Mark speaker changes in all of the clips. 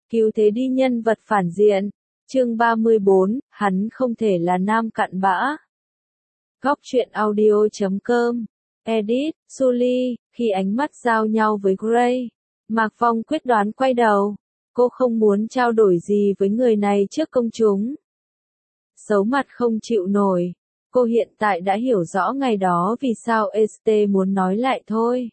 Speaker 1: Cứu thế đi nhân vật phản diện. Chương 34, hắn không thể là nam cặn bã. Góc truyện audio.com. Edit, Sully, khi ánh mắt giao nhau với Gray, Mạc Phong quyết đoán quay đầu. Cô không muốn trao đổi gì với người này trước công chúng. Xấu mặt không chịu nổi. Cô hiện tại đã hiểu rõ ngày đó vì sao ST muốn nói lại thôi.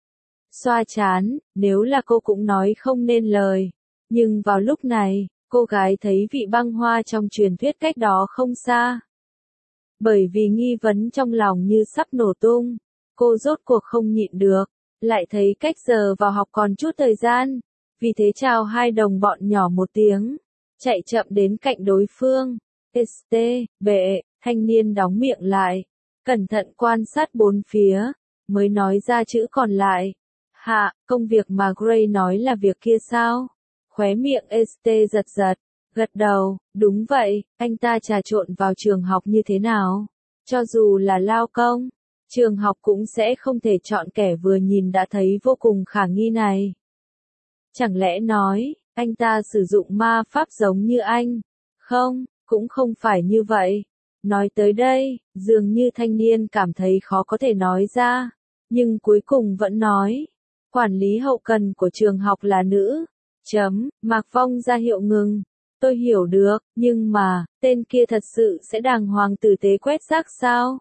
Speaker 1: Xoa chán, nếu là cô cũng nói không nên lời. Nhưng vào lúc này, cô gái thấy vị băng hoa trong truyền thuyết cách đó không xa. Bởi vì nghi vấn trong lòng như sắp nổ tung, cô rốt cuộc không nhịn được, lại thấy cách giờ vào học còn chút thời gian. Vì thế chào hai đồng bọn nhỏ một tiếng, chạy chậm đến cạnh đối phương. ST, bệ, thanh niên đóng miệng lại, cẩn thận quan sát bốn phía, mới nói ra chữ còn lại. Hạ, công việc mà Gray nói là việc kia sao? Khóe miệng ST giật giật, gật đầu, đúng vậy, anh ta trà trộn vào trường học như thế nào? Cho dù là lao công, trường học cũng sẽ không thể chọn kẻ vừa nhìn đã thấy vô cùng khả nghi này. Chẳng lẽ nói, anh ta sử dụng ma pháp giống như anh? Không, cũng không phải như vậy. Nói tới đây, dường như thanh niên cảm thấy khó có thể nói ra, nhưng cuối cùng vẫn nói. Quản lý hậu cần của trường học là nữ. Mạc Phong ra hiệu ngừng. Tôi hiểu được, nhưng mà, tên kia thật sự sẽ đàng hoàng tử tế quét rác sao?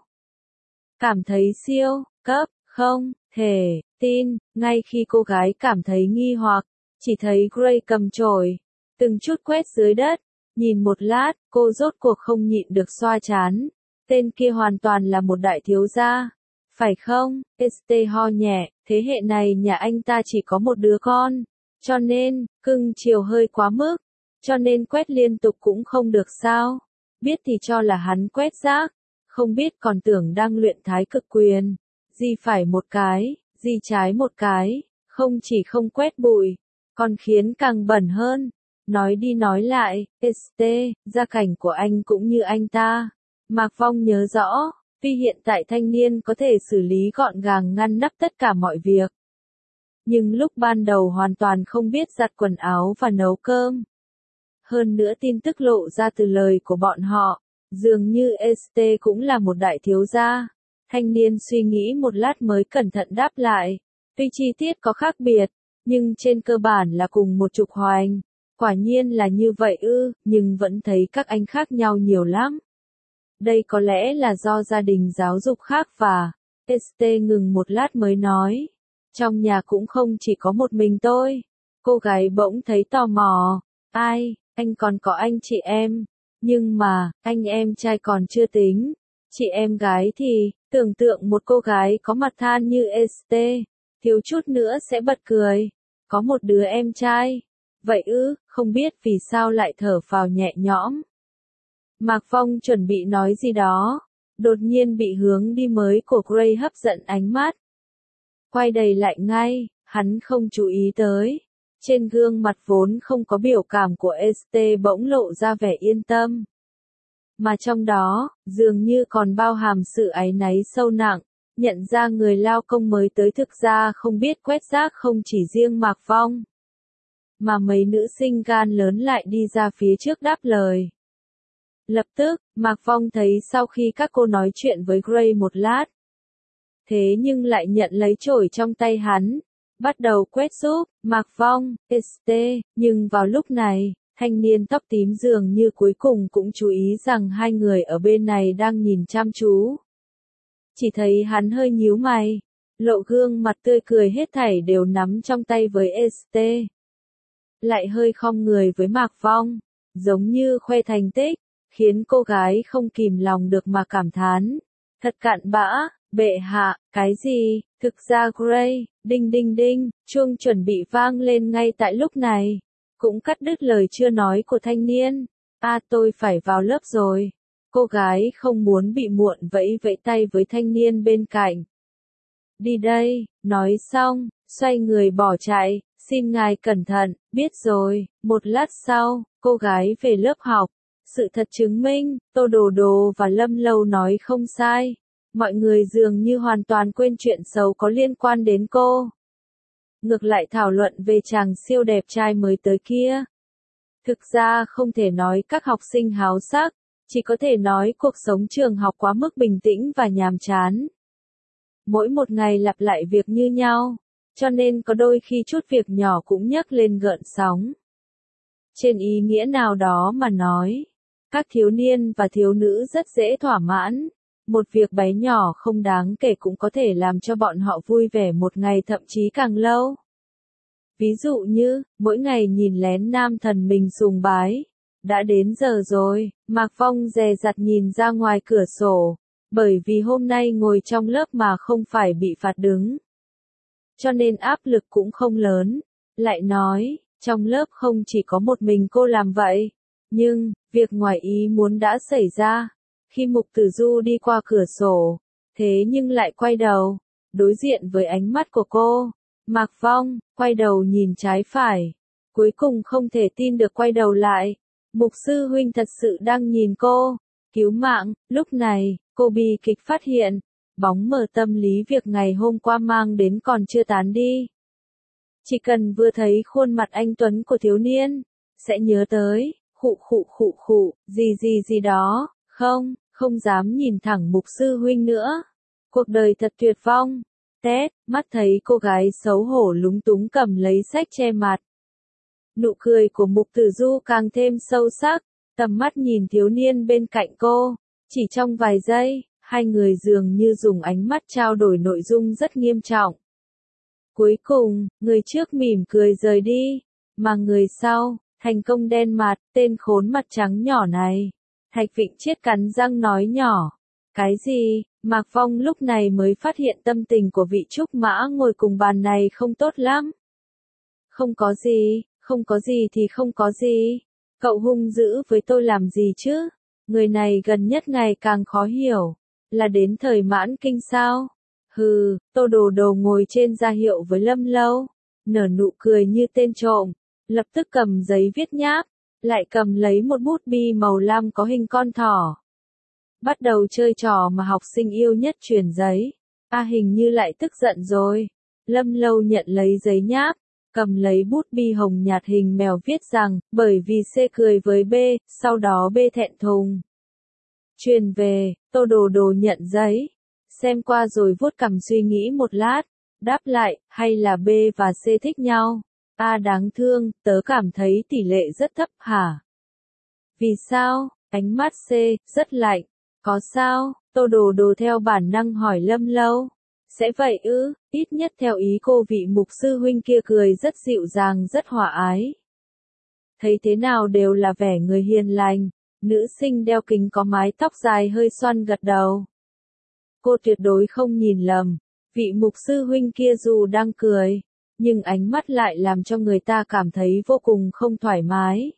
Speaker 1: Cảm thấy siêu, cấp, không, thể, tin, ngay khi cô gái cảm thấy nghi hoặc, chỉ thấy Gray cầm chổi, từng chút quét dưới đất. Nhìn một lát, cô rốt cuộc không nhịn được xoa chán. Tên kia hoàn toàn là một đại thiếu gia. Phải không? ST ho nhẹ, thế hệ này nhà anh ta chỉ có một đứa con. Cho nên, cưng chiều hơi quá mức. Cho nên quét liên tục cũng không được sao. Biết thì cho là hắn quét rác. Không biết còn tưởng đang luyện thái cực quyền. Gì phải một cái, gì trái một cái. Không chỉ không quét bụi, còn khiến càng bẩn hơn. Nói đi nói lại, ST, gia cảnh của anh cũng như anh ta. Mạc Phong nhớ rõ, vì hiện tại thanh niên có thể xử lý gọn gàng ngăn nắp tất cả mọi việc. Nhưng lúc ban đầu hoàn toàn không biết giặt quần áo và nấu cơm. Hơn nữa tin tức lộ ra từ lời của bọn họ, dường như ST cũng là một đại thiếu gia. Thanh niên suy nghĩ một lát mới cẩn thận đáp lại. Tuy chi tiết có khác biệt, nhưng trên cơ bản là cùng một trục hoành. Quả nhiên là như vậy ư, nhưng vẫn thấy các anh khác nhau nhiều lắm. Đây có lẽ là do gia đình giáo dục khác và... ST ngừng một lát mới nói. Trong nhà cũng không chỉ có một mình tôi. Cô gái bỗng thấy tò mò. Ai, anh còn có anh chị em. Nhưng mà, anh em trai còn chưa tính. Chị em gái thì, tưởng tượng một cô gái có mặt than như ST. Thiếu chút nữa sẽ bật cười. Có một đứa em trai. Vậy ư, không biết vì sao lại thở phào nhẹ nhõm. Mạc Phong chuẩn bị nói gì đó, đột nhiên bị hướng đi mới của Gray hấp dẫn ánh mắt. Quay đầy lại ngay, hắn không chú ý tới. Trên gương mặt vốn không có biểu cảm của ST bỗng lộ ra vẻ yên tâm. Mà trong đó, dường như còn bao hàm sự áy náy sâu nặng, nhận ra người lao công mới tới thực ra không biết quét rác không chỉ riêng Mạc Phong. Mà mấy nữ sinh gan lớn lại đi ra phía trước đáp lời. Lập tức, Mạc Phong thấy sau khi các cô nói chuyện với Gray một lát. Thế nhưng lại nhận lấy chổi trong tay hắn, bắt đầu quét giúp, Mạc Phong, ST, nhưng vào lúc này, thanh niên tóc tím dường như cuối cùng cũng chú ý rằng hai người ở bên này đang nhìn chăm chú. Chỉ thấy hắn hơi nhíu mày, lộ gương mặt tươi cười hết thảy đều nắm trong tay với ST. Lại hơi khom người với Mạc Phong, giống như khoe thành tích, khiến cô gái không kìm lòng được mà cảm thán. Thật cặn bã, bệ hạ, cái gì, thực ra Gray, đinh đinh đinh, chuông chuẩn bị vang lên ngay tại lúc này. Cũng cắt đứt lời chưa nói của thanh niên. Tôi phải vào lớp rồi. Cô gái không muốn bị muộn vẫy vẫy tay với thanh niên bên cạnh. Đi đây, nói xong, xoay người bỏ chạy. Xin ngài cẩn thận, biết rồi. Một lát sau, cô gái về lớp học. Sự thật chứng minh, Tô Đồ Đồ và Lâm Lâu nói không sai. Mọi người dường như hoàn toàn quên chuyện xấu có liên quan đến cô. Ngược lại thảo luận về chàng siêu đẹp trai mới tới kia. Thực ra không thể nói các học sinh háo sắc, chỉ có thể nói cuộc sống trường học quá mức bình tĩnh và nhàm chán. Mỗi một ngày lặp lại việc như nhau, cho nên có đôi khi chút việc nhỏ cũng nhấc lên gợn sóng. Trên ý nghĩa nào đó mà nói, các thiếu niên và thiếu nữ rất dễ thỏa mãn. Một việc bé nhỏ không đáng kể cũng có thể làm cho bọn họ vui vẻ một ngày thậm chí càng lâu. Ví dụ như, mỗi ngày nhìn lén nam thần mình sùng bái. Đã đến giờ rồi, Mạc Phong dè dặt nhìn ra ngoài cửa sổ, bởi vì hôm nay ngồi trong lớp mà không phải bị phạt đứng. Cho nên áp lực cũng không lớn. Lại nói, trong lớp không chỉ có một mình cô làm vậy. Nhưng, việc ngoài ý muốn đã xảy ra. Khi Mục Tử Du đi qua cửa sổ, thế nhưng lại quay đầu, đối diện với ánh mắt của cô. Mạc Phong, quay đầu nhìn trái phải. Cuối cùng không thể tin được quay đầu lại. Mục sư huynh thật sự đang nhìn cô. Cứu mạng, lúc này, cô bi kịch phát hiện. Bóng mờ tâm lý việc ngày hôm qua mang đến còn chưa tán đi. Chỉ cần vừa thấy khuôn mặt anh Tuấn của thiếu niên, sẽ nhớ tới, gì đó, không dám nhìn thẳng mục sư huynh nữa. Cuộc đời thật tuyệt vong. Tét, mắt thấy cô gái xấu hổ lúng túng cầm lấy sách che mặt. Nụ cười của Mục Tử Du càng thêm sâu sắc, tầm mắt nhìn thiếu niên bên cạnh cô. Chỉ trong vài giây, hai người dường như dùng ánh mắt trao đổi nội dung rất nghiêm trọng. Cuối cùng, người trước mỉm cười rời đi, mà người sau, thành công đen mặt, tên khốn mặt trắng nhỏ này. Thạch Vịnh Chiết cắn răng nói nhỏ. Cái gì? Mạc Phong lúc này mới phát hiện tâm tình của vị trúc mã ngồi cùng bàn này không tốt lắm. Không có gì thì không có gì. Cậu hung dữ với tôi làm gì chứ? Người này gần nhất ngày càng khó hiểu. Là đến thời mãn kinh sao? Hừ, Tô Đồ Đồ ngồi trên ra hiệu với Lâm Lâu. Nở nụ cười như tên trộm. Lập tức cầm giấy viết nháp. Lại cầm lấy một bút bi màu lam có hình con thỏ. Bắt đầu chơi trò mà học sinh yêu nhất truyền giấy. Hình như lại tức giận rồi. Lâm Lâu nhận lấy giấy nháp, cầm lấy bút bi hồng nhạt hình mèo viết rằng, bởi vì C cười với B, sau đó B thẹn thùng. Truyền về, Tô Đồ Đồ nhận giấy, xem qua rồi vuốt cằm suy nghĩ một lát, đáp lại, hay là B và C thích nhau? Đáng thương, tớ cảm thấy tỷ lệ rất thấp hả? Vì sao? Ánh mắt C, rất lạnh. Có sao? Tô Đồ Đồ theo bản năng hỏi Lâm Lâu. Sẽ vậy ư? Ít nhất theo ý cô vị mục sư huynh kia cười rất dịu dàng rất hòa ái. Thấy thế nào đều là vẻ người hiền lành. Nữ sinh đeo kính có mái tóc dài hơi xoăn gật đầu. Cô tuyệt đối không nhìn lầm. Vị mục sư huynh kia dù đang cười, nhưng ánh mắt lại làm cho người ta cảm thấy vô cùng không thoải mái.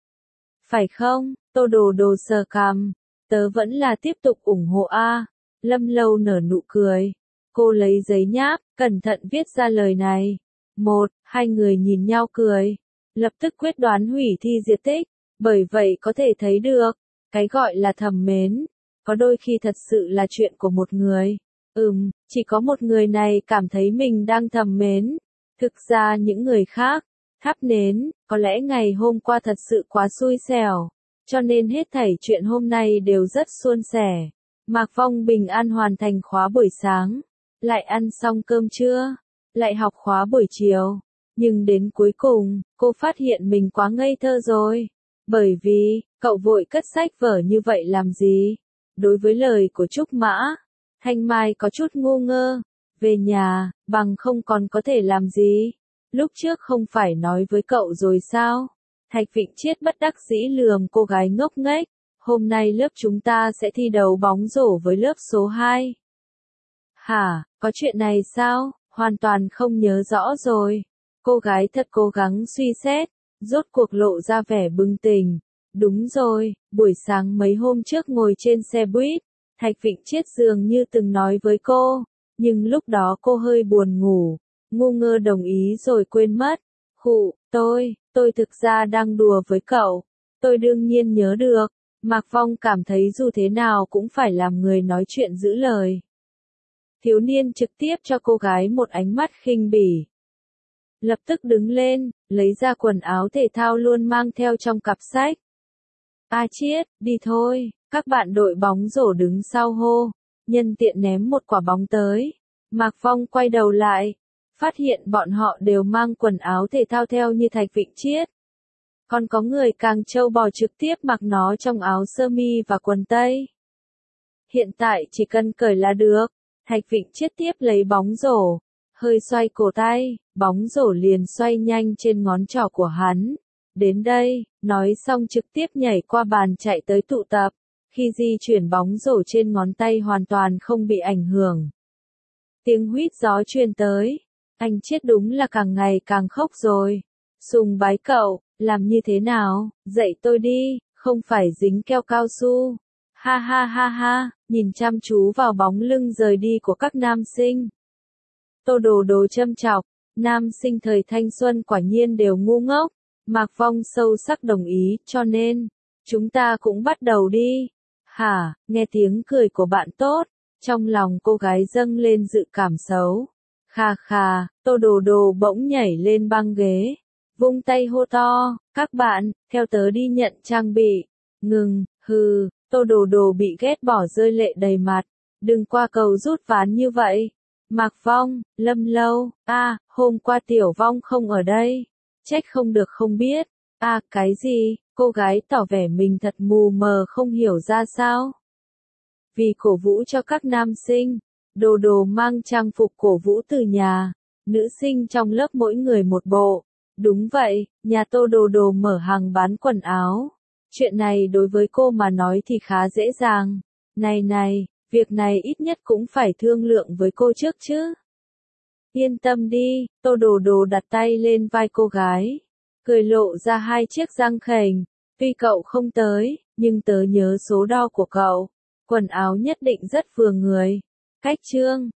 Speaker 1: Phải không? Tô Đồ Đồ sờ cằm. Tớ vẫn là tiếp tục ủng hộ A. Lâm Lâu nở nụ cười. Cô lấy giấy nháp, cẩn thận viết ra lời này. Hai người nhìn nhau cười. Lập tức quyết đoán hủy thi diệt tích. Bởi vậy có thể thấy được, cái gọi là thầm mến, có đôi khi thật sự là chuyện của một người. Chỉ có một người này cảm thấy mình đang thầm mến. Thực ra những người khác, thắp nến, có lẽ ngày hôm qua thật sự quá xui xẻo. Cho nên hết thảy chuyện hôm nay đều rất suôn sẻ. Mạc Phong bình an hoàn thành khóa buổi sáng, lại ăn xong cơm trưa, lại học khóa buổi chiều. Nhưng đến cuối cùng, cô phát hiện mình quá ngây thơ rồi. Bởi vì, cậu vội cất sách vở như vậy làm gì? Đối với lời của Trúc Mã, Thanh Mai có chút ngu ngơ. Về nhà, bằng không còn có thể làm gì? Lúc trước không phải nói với cậu rồi sao? Thạch Vịnh Chiết bất đắc dĩ lườm cô gái ngốc nghếch. Hôm nay lớp chúng ta sẽ thi đấu bóng rổ với lớp số 2. Hả, có chuyện này sao? Hoàn toàn không nhớ rõ rồi. Cô gái thật cố gắng suy xét, rốt cuộc lộ ra vẻ bừng tỉnh. Đúng rồi, buổi sáng mấy hôm trước ngồi trên xe buýt, Thạch Vịnh Chiết dường như từng nói với cô, nhưng lúc đó cô hơi buồn ngủ, ngu ngơ đồng ý rồi quên mất. Tôi thực ra đang đùa với cậu. Tôi đương nhiên nhớ được. Mạc Phong cảm thấy dù thế nào cũng phải làm người nói chuyện giữ lời. Thiếu niên trực tiếp cho cô gái một ánh mắt khinh bỉ. lập tức đứng lên, lấy ra quần áo thể thao luôn mang theo trong cặp sách. A Chiết, đi thôi, các bạn đội bóng rổ đứng sau hô, nhân tiện ném một quả bóng tới. Mạc Phong quay đầu lại, phát hiện bọn họ đều mang quần áo thể thao theo như Thạch Vịnh Chiết. Còn có người càng trâu bò trực tiếp mặc nó trong áo sơ mi và quần tây. Hiện tại chỉ cần cởi là được. Thạch Vịnh Chiết tiếp lấy bóng rổ, hơi xoay cổ tay, bóng rổ liền xoay nhanh trên ngón trỏ của hắn. Đến đây, nói xong trực tiếp nhảy qua bàn chạy tới tụ tập. Khi di chuyển bóng rổ trên ngón tay hoàn toàn không bị ảnh hưởng. Tiếng huýt gió truyền tới. Anh Chiết đúng là càng ngày càng khóc rồi. Sùng bái cậu, làm như thế nào, dạy tôi đi, không phải dính keo cao su. Ha ha ha ha, nhìn chăm chú vào bóng lưng rời đi của các nam sinh. Tô Đồ Đồ châm chọc, nam sinh thời thanh xuân quả nhiên đều ngu ngốc. Mạc Phong sâu sắc đồng ý, cho nên, chúng ta cũng bắt đầu đi. Hả, nghe tiếng cười của bạn tốt, trong lòng cô gái dâng lên dự cảm xấu. Khà khà, Tô Đồ Đồ bỗng nhảy lên băng ghế, vung tay hô to, các bạn, theo tớ đi nhận trang bị. Ngừng, hừ, Tô Đồ Đồ bị ghét bỏ rơi lệ đầy mặt, đừng qua cầu rút ván như vậy. Mạc Phong, Lâm Lâu, hôm qua Tiểu Vong không ở đây, trách không được không biết. Cái gì, cô gái tỏ vẻ mình thật mù mờ không hiểu ra sao. Vì cổ vũ cho các nam sinh, Đồ Đồ mang trang phục cổ vũ từ nhà, nữ sinh trong lớp mỗi người một bộ. Đúng vậy, nhà Tô Đồ Đồ mở hàng bán quần áo. Chuyện này đối với cô mà nói thì khá dễ dàng. Này, việc này ít nhất cũng phải thương lượng với cô trước chứ. Yên tâm đi, Tô Đồ Đồ đặt tay lên vai cô gái, cười lộ ra hai chiếc răng khểnh. Tuy cậu không tới, nhưng tớ nhớ số đo của cậu. Quần áo nhất định rất vừa người. Cách trương,